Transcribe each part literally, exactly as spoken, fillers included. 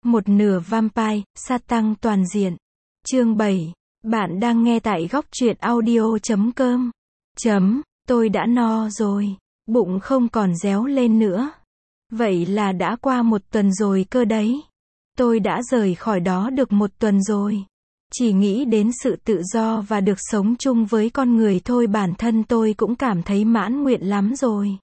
Một nửa vampire, sát tăng toàn diện. Chương bảy. Bạn đang nghe tại góc truyện audio chấm com. Chấm, tôi đã no rồi. Bụng không còn réo lên nữa. Vậy là đã qua một tuần rồi cơ đấy. Tôi đã rời khỏi đó được một tuần rồi. Chỉ nghĩ đến sự tự do và được sống chung với con người thôi bản thân tôi cũng cảm thấy mãn nguyện lắm rồi.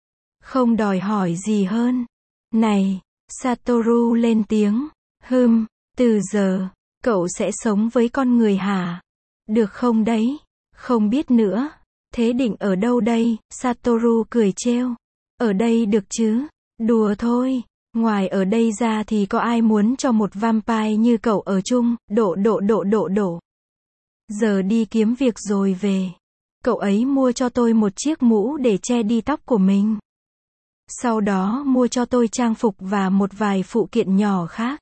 Không đòi hỏi gì hơn. Này, Satoru lên tiếng. Hừm, từ giờ, cậu sẽ sống với con người hả? Được không đấy? Không biết nữa. Thế định ở đâu đây? Satoru cười trêu. Ở đây được chứ? Đùa thôi. Ngoài ở đây ra thì có ai muốn cho một vampire như cậu ở chung, độ độ độ độ độ. Giờ đi kiếm việc rồi về. Cậu ấy mua cho tôi một chiếc mũ để che đi tóc của mình. Sau đó mua cho tôi trang phục và một vài phụ kiện nhỏ khác.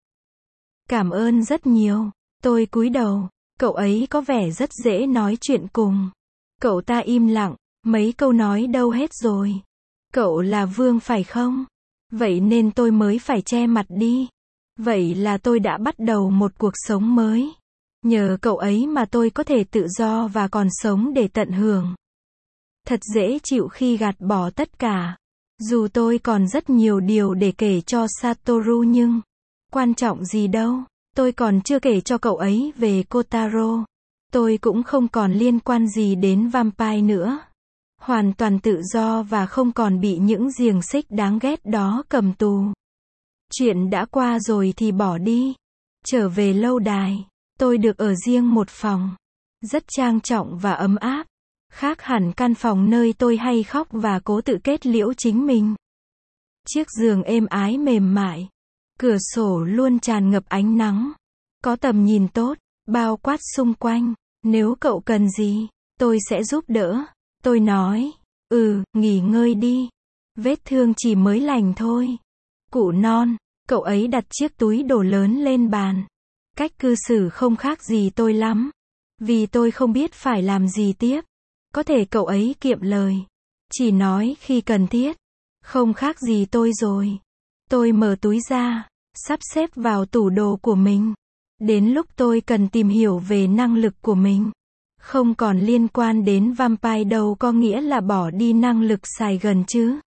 Cảm ơn rất nhiều. Tôi cúi đầu. Cậu ấy có vẻ rất dễ nói chuyện cùng. Cậu ta im lặng. Mấy câu nói đâu hết rồi. Cậu là Vương phải không? Vậy nên tôi mới phải che mặt đi. Vậy là tôi đã bắt đầu một cuộc sống mới. Nhờ cậu ấy mà tôi có thể tự do và còn sống để tận hưởng. Thật dễ chịu khi gạt bỏ tất cả. Dù tôi còn rất nhiều điều để kể cho Satoru nhưng quan trọng gì đâu. Tôi còn chưa kể cho cậu ấy về Kotaro. Tôi cũng không còn liên quan gì đến vampire nữa. Hoàn toàn tự do và không còn bị những xiềng xích đáng ghét đó cầm tù. Chuyện đã qua rồi thì bỏ đi. Trở về lâu đài. Tôi được ở riêng một phòng. Rất trang trọng và ấm áp. Khác hẳn căn phòng nơi tôi hay khóc và cố tự kết liễu chính mình. Chiếc giường êm ái mềm mại. Cửa sổ luôn tràn ngập ánh nắng. Có tầm nhìn tốt, bao quát xung quanh. Nếu cậu cần gì, tôi sẽ giúp đỡ. Tôi nói, ừ, nghỉ ngơi đi. Vết thương chỉ mới lành thôi. Cụ non, cậu ấy đặt chiếc túi đồ lớn lên bàn. Cách cư xử không khác gì tôi lắm. Vì tôi không biết phải làm gì tiếp. Có thể cậu ấy kiệm lời. Chỉ nói khi cần thiết. Không khác gì tôi rồi. Tôi mở túi ra, sắp xếp vào tủ đồ của mình. Đến lúc tôi cần tìm hiểu về năng lực của mình. Không còn liên quan đến vampire đâu có nghĩa là bỏ đi năng lực xài gần chứ.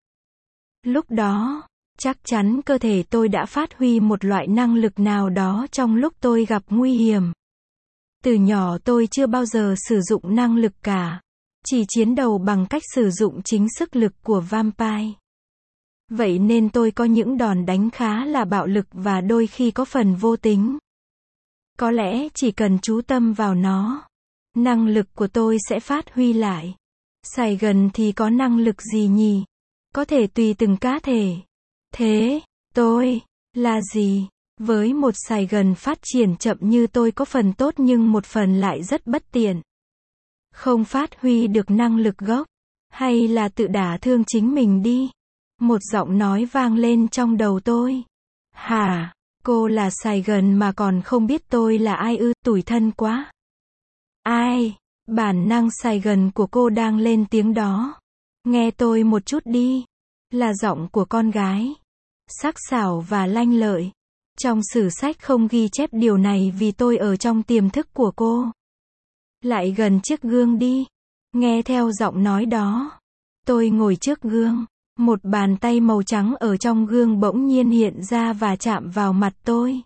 Lúc đó, chắc chắn cơ thể tôi đã phát huy một loại năng lực nào đó trong lúc tôi gặp nguy hiểm. Từ nhỏ tôi chưa bao giờ sử dụng năng lực cả. Chỉ chiến đấu bằng cách sử dụng chính sức lực của vampire. Vậy nên tôi có những đòn đánh khá là bạo lực và đôi khi có phần vô tính. Có lẽ chỉ cần chú tâm vào nó, năng lực của tôi sẽ phát huy lại. Xài gần thì có năng lực gì nhỉ? Có thể tùy từng cá thể. Thế, tôi, là gì? Với một xài gần phát triển chậm như tôi có phần tốt nhưng một phần lại rất bất tiện. Không phát huy được năng lực gốc. Hay là tự đả thương chính mình đi. Một giọng nói vang lên trong đầu tôi. Hả? Cô là xài gần mà còn không biết tôi là ai ư? Tủi thân quá. Ai? Bản năng xài gần của cô đang lên tiếng đó. Nghe tôi một chút đi. Là giọng của con gái. Sắc sảo và lanh lợi. Trong sử sách không ghi chép điều này vì tôi ở trong tiềm thức của cô. Lại gần chiếc gương đi. Nghe theo giọng nói đó. Tôi ngồi trước gương. Một bàn tay màu trắng ở trong gương bỗng nhiên hiện ra và chạm vào mặt tôi.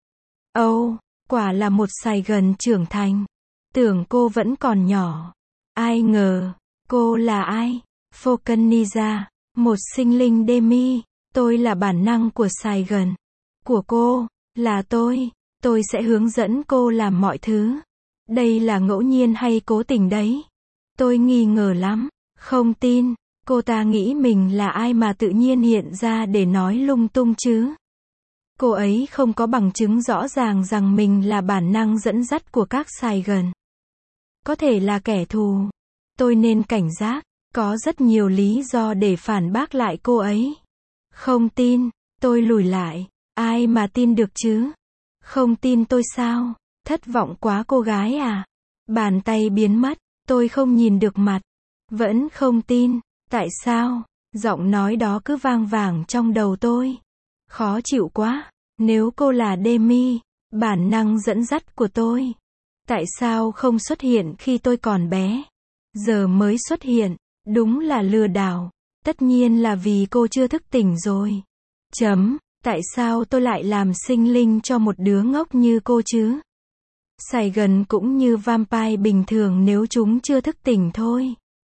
Âu, oh, quả là một xài gần trưởng thành. Tưởng cô vẫn còn nhỏ. Ai ngờ, cô là ai? Vulcaniza, một sinh linh Demi. Tôi là bản năng của xài gần. Của cô, là tôi. Tôi sẽ hướng dẫn cô làm mọi thứ. Đây là ngẫu nhiên hay cố tình đấy? Tôi nghi ngờ lắm. Không tin. Cô ta nghĩ mình là ai mà tự nhiên hiện ra để nói lung tung chứ? Cô ấy không có bằng chứng rõ ràng rằng mình là bản năng dẫn dắt của các xài gần. Có thể là kẻ thù. Tôi nên cảnh giác. Có rất nhiều lý do để phản bác lại cô ấy. Không tin. Tôi lùi lại. Ai mà tin được chứ? Không tin tôi sao? Thất vọng quá cô gái à? Bàn tay biến mất. Tôi không nhìn được mặt. Vẫn không tin. Tại sao? Giọng nói đó cứ vang vẳng trong đầu tôi. Khó chịu quá. Nếu cô là Demi, bản năng dẫn dắt của tôi, tại sao không xuất hiện khi tôi còn bé? Giờ mới xuất hiện, đúng là lừa đảo. Tất nhiên là vì cô chưa thức tỉnh rồi. Chấm, tại sao tôi lại làm sinh linh cho một đứa ngốc như cô chứ? Sài Gòn cũng như vampire bình thường nếu chúng chưa thức tỉnh thôi.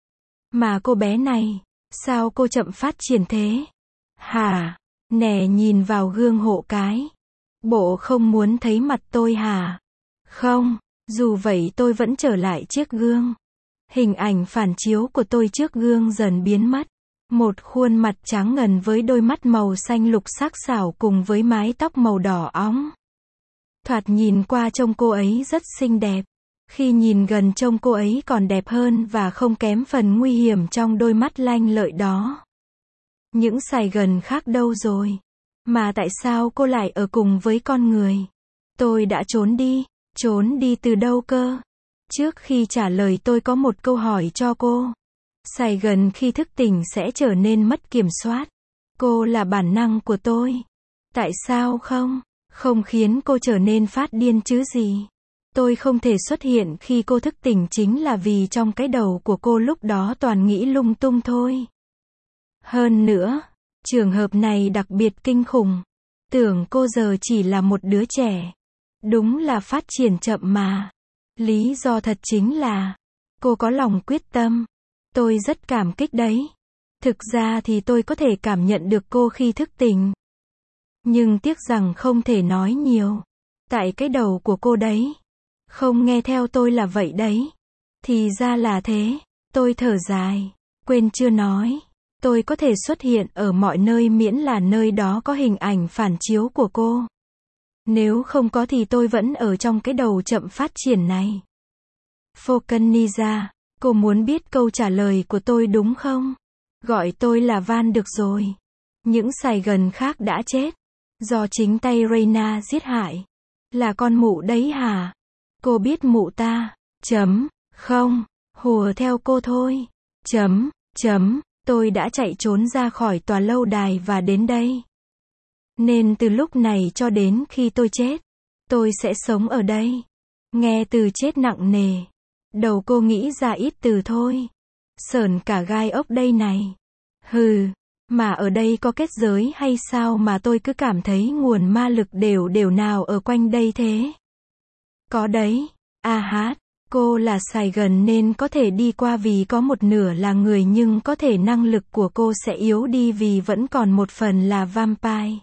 Mà cô bé này, sao cô chậm phát triển thế? Hả? Nè nhìn vào gương hộ cái. Bộ không muốn thấy mặt tôi hả? Không, dù vậy tôi vẫn trở lại chiếc gương. Hình ảnh phản chiếu của tôi trước gương dần biến mất. Một khuôn mặt trắng ngần với đôi mắt màu xanh lục sắc sảo cùng với mái tóc màu đỏ óng. Thoạt nhìn qua trông cô ấy rất xinh đẹp. Khi nhìn gần trông cô ấy còn đẹp hơn và không kém phần nguy hiểm trong đôi mắt lanh lợi đó. Những Sài Gòn khác đâu rồi? Mà tại sao cô lại ở cùng với con người? Tôi đã trốn đi. Trốn đi từ đâu cơ? Trước khi trả lời tôi có một câu hỏi cho cô. Sài Gòn khi thức tỉnh sẽ trở nên mất kiểm soát. Cô là bản năng của tôi. Tại sao không? Không khiến cô trở nên phát điên chứ gì? Tôi không thể xuất hiện khi cô thức tỉnh chính là vì trong cái đầu của cô lúc đó toàn nghĩ lung tung thôi. Hơn nữa, trường hợp này đặc biệt kinh khủng. Tưởng cô giờ chỉ là một đứa trẻ. Đúng là phát triển chậm mà. Lý do thật chính là cô có lòng quyết tâm. Tôi rất cảm kích đấy. Thực ra thì tôi có thể cảm nhận được cô khi thức tỉnh. Nhưng tiếc rằng không thể nói nhiều. Tại cái đầu của cô đấy. Không nghe theo tôi là vậy đấy. Thì ra là thế. Tôi thở dài. Quên chưa nói. Tôi có thể xuất hiện ở mọi nơi miễn là nơi đó có hình ảnh phản chiếu của cô. Nếu không có thì tôi vẫn ở trong cái đầu chậm phát triển này. Focaniza, cô muốn biết câu trả lời của tôi đúng không? Gọi tôi là Van được rồi. Những Sài Gòn khác đã chết. Do chính tay Reina giết hại. Là con mụ đấy hả? Cô biết mụ ta. Chấm. Không. Hùa theo cô thôi. Chấm. Chấm. Tôi đã chạy trốn ra khỏi tòa lâu đài và đến đây. Nên từ lúc này cho đến khi tôi chết, tôi sẽ sống ở đây. Nghe từ chết nặng nề. Đầu cô nghĩ ra ít từ thôi. Sởn cả gai ốc đây này. Hừ, mà ở đây có kết giới hay sao mà tôi cứ cảm thấy nguồn ma lực đều đều nào ở quanh đây thế? Có đấy. A hát, cô là Sài Gòn nên có thể đi qua vì có một nửa là người nhưng có thể năng lực của cô sẽ yếu đi vì vẫn còn một phần là vampire.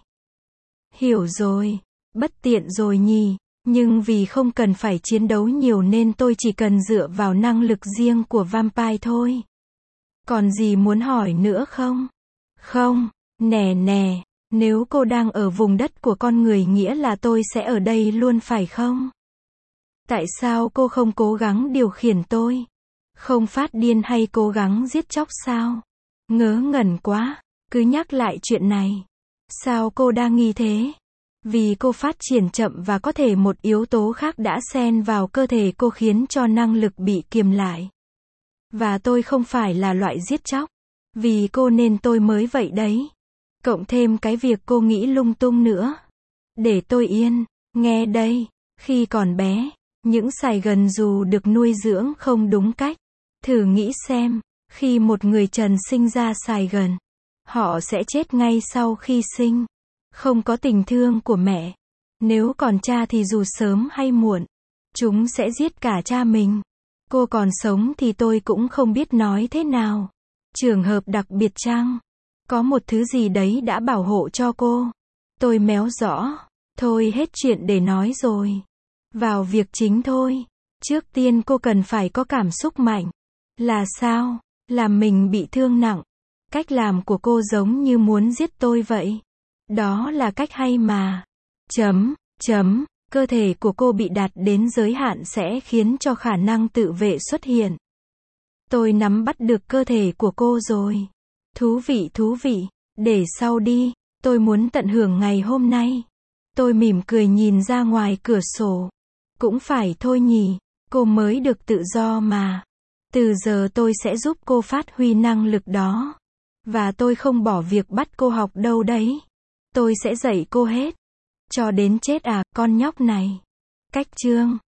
Hiểu rồi. Bất tiện rồi nhỉ. Nhưng vì không cần phải chiến đấu nhiều nên tôi chỉ cần dựa vào năng lực riêng của vampire thôi. Còn gì muốn hỏi nữa không? Không. Nè nè. Nếu cô đang ở vùng đất của con người nghĩa là tôi sẽ ở đây luôn phải không? Tại sao cô không cố gắng điều khiển tôi? Không phát điên hay cố gắng giết chóc sao? Ngớ ngẩn quá. Cứ nhắc lại chuyện này. Sao cô đang nghi thế? Vì cô phát triển chậm và có thể một yếu tố khác đã xen vào cơ thể cô khiến cho năng lực bị kiềm lại. Và tôi không phải là loại giết chóc. Vì cô nên tôi mới vậy đấy. Cộng thêm cái việc cô nghĩ lung tung nữa. Để tôi yên. Nghe đây. Khi còn bé, những Sài Gòn dù được nuôi dưỡng không đúng cách. Thử nghĩ xem. Khi một người trần sinh ra Sài Gòn, họ sẽ chết ngay sau khi sinh. Không có tình thương của mẹ. Nếu còn cha thì dù sớm hay muộn, chúng sẽ giết cả cha mình. Cô còn sống thì tôi cũng không biết nói thế nào. Trường hợp đặc biệt chăng? Có một thứ gì đấy đã bảo hộ cho cô. Tôi méo rõ. Thôi hết chuyện để nói rồi. Vào việc chính thôi. Trước tiên cô cần phải có cảm xúc mạnh. Là sao? Làm mình bị thương nặng. Cách làm của cô giống như muốn giết tôi vậy. Đó là cách hay mà. Chấm, chấm, cơ thể của cô bị đạt đến giới hạn sẽ khiến cho khả năng tự vệ xuất hiện. Tôi nắm bắt được cơ thể của cô rồi. Thú vị thú vị, để sau đi, tôi muốn tận hưởng ngày hôm nay. Tôi mỉm cười nhìn ra ngoài cửa sổ. Cũng phải thôi nhỉ, cô mới được tự do mà. Từ giờ tôi sẽ giúp cô phát huy năng lực đó. Và tôi không bỏ việc bắt cô học đâu đấy. Tôi sẽ dạy cô hết. Cho đến chết à, con nhóc này. Cách chương